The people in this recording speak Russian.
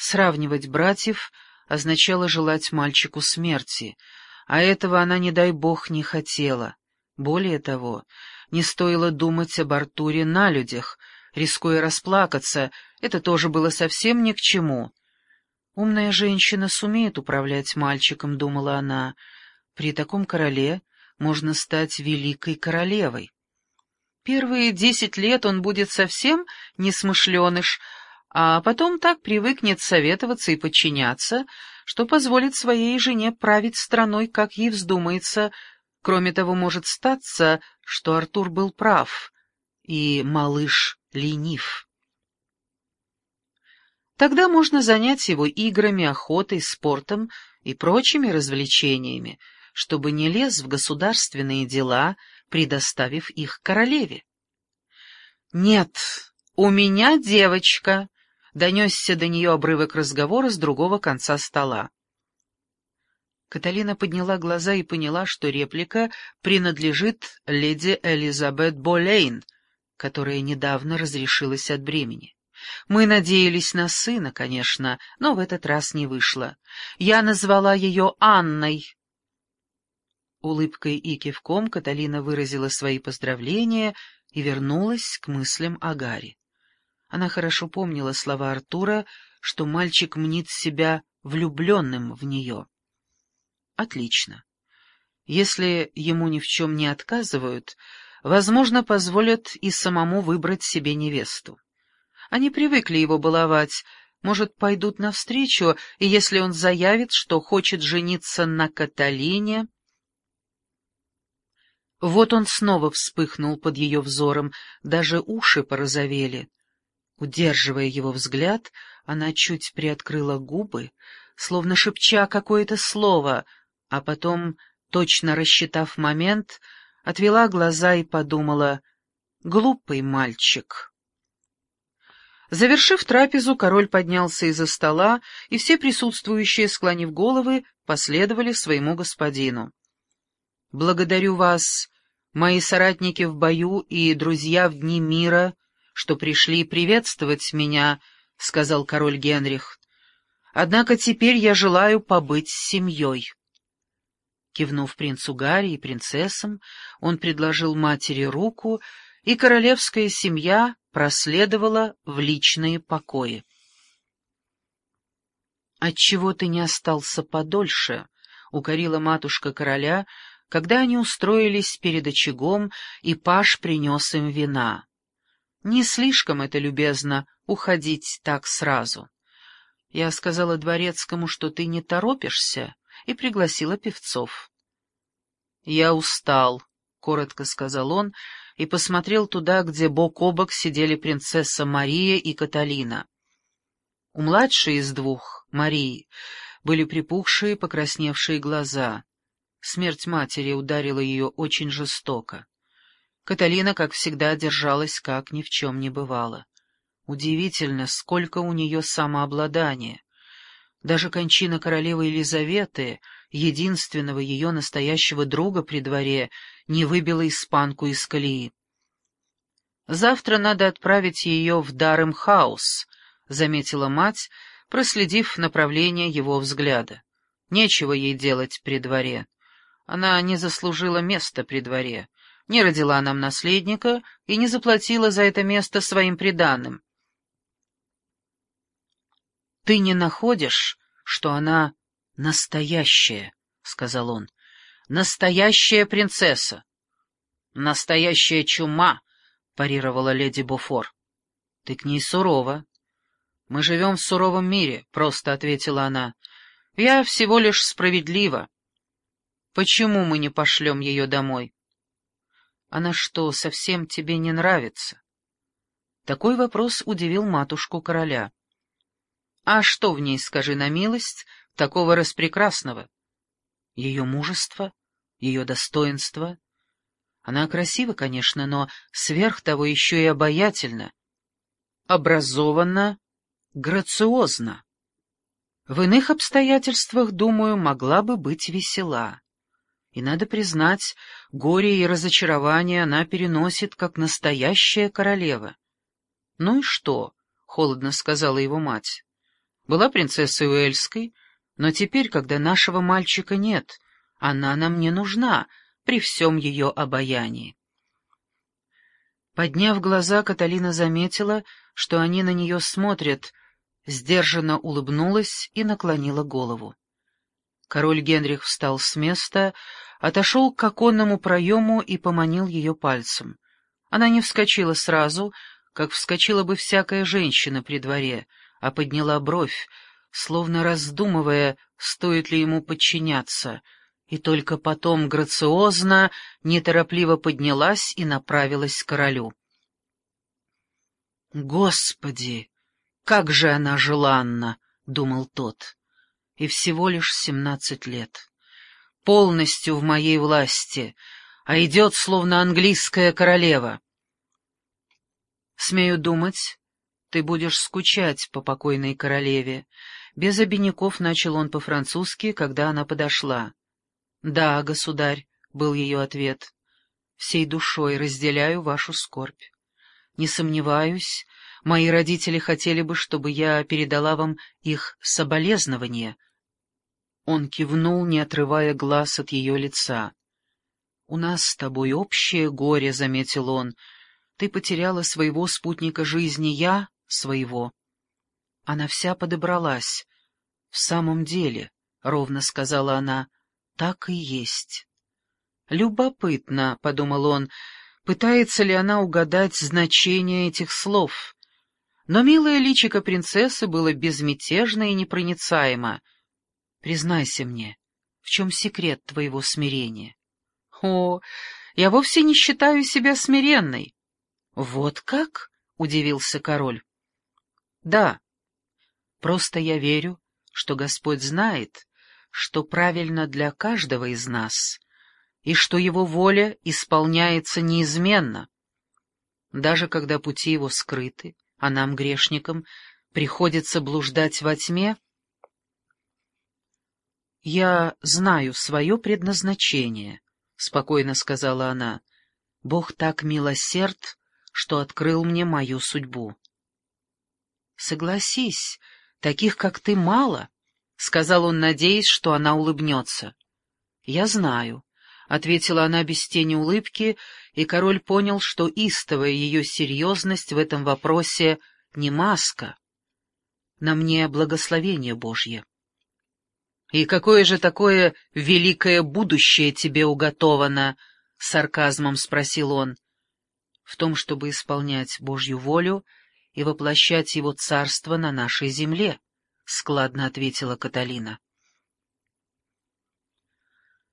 Сравнивать братьев означало желать мальчику смерти, а этого она, не дай бог, не хотела. Более того, не стоило думать об Артуре на людях, рискуя расплакаться, это тоже было совсем ни к чему. «Умная женщина сумеет управлять мальчиком», — думала она. «При таком короле можно стать великой королевой. Первые 10 лет он будет совсем несмышленыш, а потом так привыкнет советоваться и подчиняться, что позволит своей жене править страной, как ей вздумается. Кроме того, может статься, что Артур был прав, и малыш ленив. Тогда можно занять его играми, охотой, спортом и прочими развлечениями, чтобы не лез в государственные дела, предоставив их королеве. «Нет, у меня девочка», — донесся до нее обрывок разговора с другого конца стола. Каталина подняла глаза и поняла, что реплика принадлежит леди Элизабет Болейн, которая недавно разрешилась от бремени. Мы надеялись на сына, конечно, но в этот раз не вышло. Я назвала ее Анной. Улыбкой и кивком Каталина выразила свои поздравления и вернулась к мыслям о Гарри. Она хорошо помнила слова Артура, что мальчик мнит себя влюбленным в нее. Отлично. Если ему ни в чем не отказывают, возможно, позволят и самому выбрать себе невесту. Они привыкли его баловать, может, пойдут навстречу, и если он заявит, что хочет жениться на Каталине... Вот он снова вспыхнул под ее взором, даже уши порозовели. Удерживая его взгляд, она чуть приоткрыла губы, словно шепча какое-то слово, а потом, точно рассчитав момент, отвела глаза и подумала: «Глупый мальчик». Завершив трапезу, король поднялся из-за стола, и все присутствующие, склонив головы, последовали своему господину. «Благодарю вас, мои соратники в бою и друзья в дни мира, что пришли приветствовать меня», — сказал король Генрих. «Однако теперь я желаю побыть с семьей». Кивнув принцу Гарри и принцессам, он предложил матери руку, и королевская семья проследовала в личные покои. «Отчего ты не остался подольше?» — укорила матушка короля, когда они устроились перед очагом, и паж принес им вина. «Не слишком это любезно уходить так сразу. Я сказала дворецкому, что ты не торопишься, и пригласила певцов». «Я устал», — коротко сказал он, и посмотрел туда, где бок о бок сидели принцесса Мария и Каталина. У младшей из двух, Марии, были припухшие, покрасневшие глаза. Смерть матери ударила ее очень жестоко. Каталина, как всегда, держалась, как ни в чем не бывало. Удивительно, сколько у нее самообладания. Даже кончина королевы Елизаветы, единственного ее настоящего друга при дворе, не выбила испанку из колеи. «Завтра надо отправить ее в Дарем-хаус», — заметила мать, проследив направление его взгляда. «Нечего ей делать при дворе. Она не заслужила места при дворе, не родила нам наследника и не заплатила за это место своим приданым». «Ты не находишь, что она настоящая?» — сказал он. «Настоящая принцесса». «Настоящая чума», — парировала леди Бофор. «Ты к ней сурова». «Мы живем в суровом мире», — просто ответила она. «Я всего лишь справедлива. Почему мы не пошлем ее домой?» «Она что, совсем тебе не нравится?» Такой вопрос удивил матушку короля. «А что в ней, скажи на милость, такого распрекрасного?» «Ее мужество, ее достоинство. Она красива, конечно, но сверх того еще и обаятельна, образованна, грациозна. В иных обстоятельствах, думаю, могла бы быть весела. И, надо признать, горе и разочарование она переносит, как настоящая королева». «Ну и что?» — холодно сказала его мать. Была принцессой Уэльской, но теперь, когда нашего мальчика нет, она нам не нужна при всем ее обаянии. Подняв глаза, Каталина заметила, что они на нее смотрят, сдержанно улыбнулась и наклонила голову. Король Генрих встал с места, отошел к оконному проему и поманил ее пальцем. Она не вскочила сразу, как вскочила бы всякая женщина при дворе, а подняла бровь, словно раздумывая, стоит ли ему подчиняться, и только потом грациозно, неторопливо поднялась и направилась к королю. «Господи, как же она желанна!» — думал тот. «И всего лишь 17 лет. Полностью в моей власти, а идет, словно английская королева. Смею думать, ты будешь скучать по покойной королеве». Без обиняков начал он по-французски, когда она подошла. «Да, государь», — был ее ответ, — «всей душой разделяю вашу скорбь. Не сомневаюсь, мои родители хотели бы, чтобы я передала вам их соболезнования». Он кивнул, не отрывая глаз от ее лица. «У нас с тобой общее горе», — заметил он. «Ты потеряла своего спутника жизни, я — своего». Она вся подобралась. «В самом деле», — ровно сказала она, — «так и есть». «Любопытно», — подумал он, — пытается ли она угадать значение этих слов. Но милое личико принцессы было безмятежно и непроницаемо. «Признайся мне, в чем секрет твоего смирения?» «О, я вовсе не считаю себя смиренной». «Вот как?» — удивился король. «Да, просто я верю, что Господь знает, что правильно для каждого из нас, и что Его воля исполняется неизменно. Даже когда пути Его скрыты, а нам, грешникам, приходится блуждать во тьме, «Я знаю свое предназначение», — спокойно сказала она. «Бог так милосерд, что открыл мне мою судьбу». «Согласись, таких, как ты, мало», — сказал он, надеясь, что она улыбнется. «Я знаю», — ответила она без тени улыбки, и король понял, что истовая ее серьезность в этом вопросе не маска. «На мне благословение Божье». «И какое же такое великое будущее тебе уготовано?» — с сарказмом спросил он. «В том, чтобы исполнять Божью волю и воплощать Его царство на нашей земле», — складно ответила Каталина.